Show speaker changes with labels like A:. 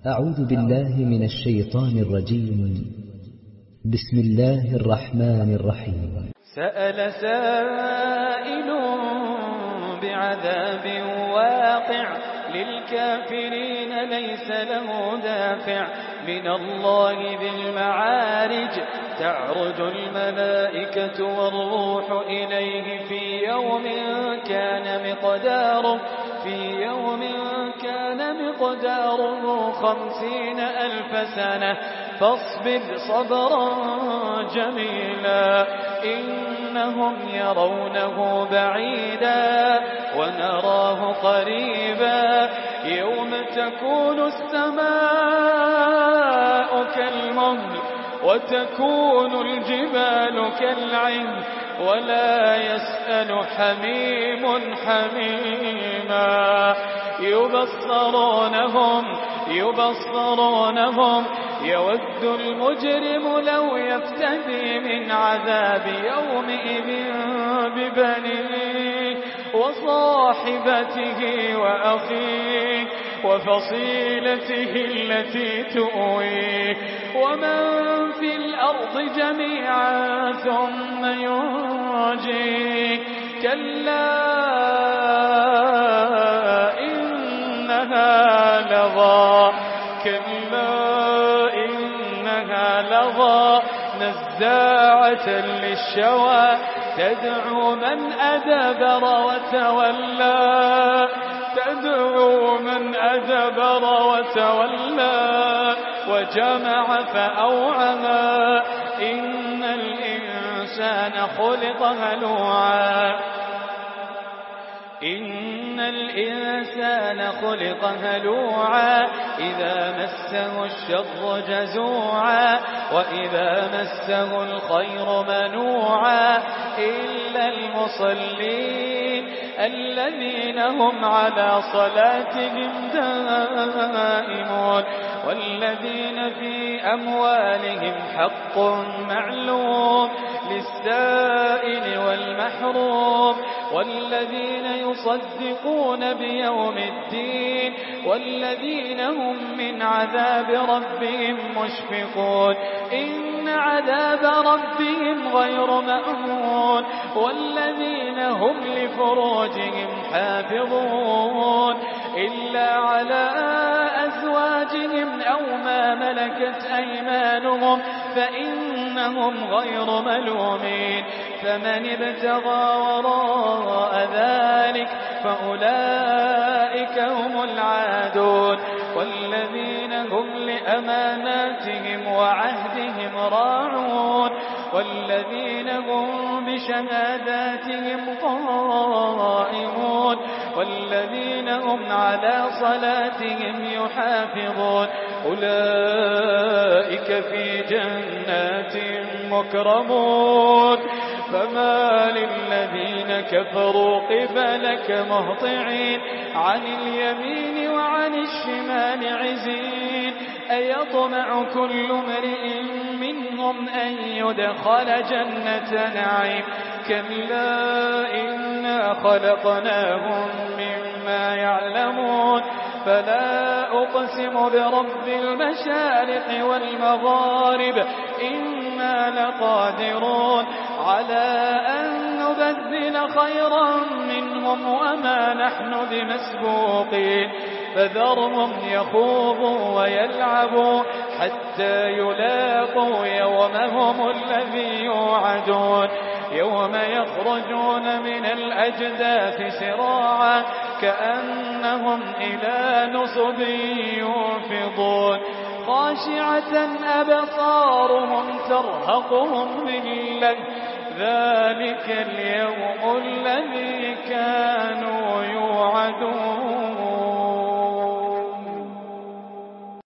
A: أعوذ بالله من الشيطان الرجيم. بسم الله الرحمن الرحيم.
B: سأل سائل بعذاب واقع للكافرين ليس له دافع من الله ذي المعارج تعرج الملائكة والروح إليه في يوم كان مقداره 50,000 سنة فاصبر صبرا جميلا إنهم يرونه بعيدا ونراه قريبا يوم تكون السماء كالمهل وتكون الجبال كالعهن ولا يسأل حميم حميما يبصرونهم يود المجرم لو يفتدي من عذاب يومئذ ببنيه وصاحبته وأخيه وفصيلته التي تؤويه ومن في الأرض جميعا ثم ينجيه كلا إنها لظى نزاعة للشوى تدعو من أدبر وتولى وجمع فأوعى إن الإنسان خلق هلوعا إذا مسه الشر جزوعا وإذا مسه الخير منوعا إلا المصلين الذين هم على صلاتهم دائمون والذين في أموالهم حق معلوم للسائل والمحروم والذين يصدقون بيوم الدين والذين هم من عذاب ربهم مشفقون إن عذاب ربهم غير مأمون والذين هم لفروجهم حافظون إلا على أزواجهم أو ما ملكت أيمانهم فإنهم غير ملومين فمن ابتغى وراء ذلك فأولئك هم العادون والذين هم لأماناتهم وعهدهم راعون والذين هم بشهاداتهم قائمون والذين هم على صلاتهم يحافظون أولئك في جنات مكرمون فما للذين كفروا قبلك مهطعين عن اليمين وعن الشمال عزين أيطمع كل امرئ منهم أن يدخل جنة نعيم كلا إنا خلقناهم مما يعلمون فلا أقسم برب المشارق والمغارب إنا لقادرون على أن نبدل خيرا منهم وما نحن بمسبوقين فذرهم يخوضوا ويلعبوا حتى يلاقوا يومهم الذي يوعدون يوم يخرجون من الأجداث سراعا كأنهم إلى نصب يوفضون خاشعة أبصارهم ترهقهم ذلة ذلك اليوم الذي كانوا يوعدون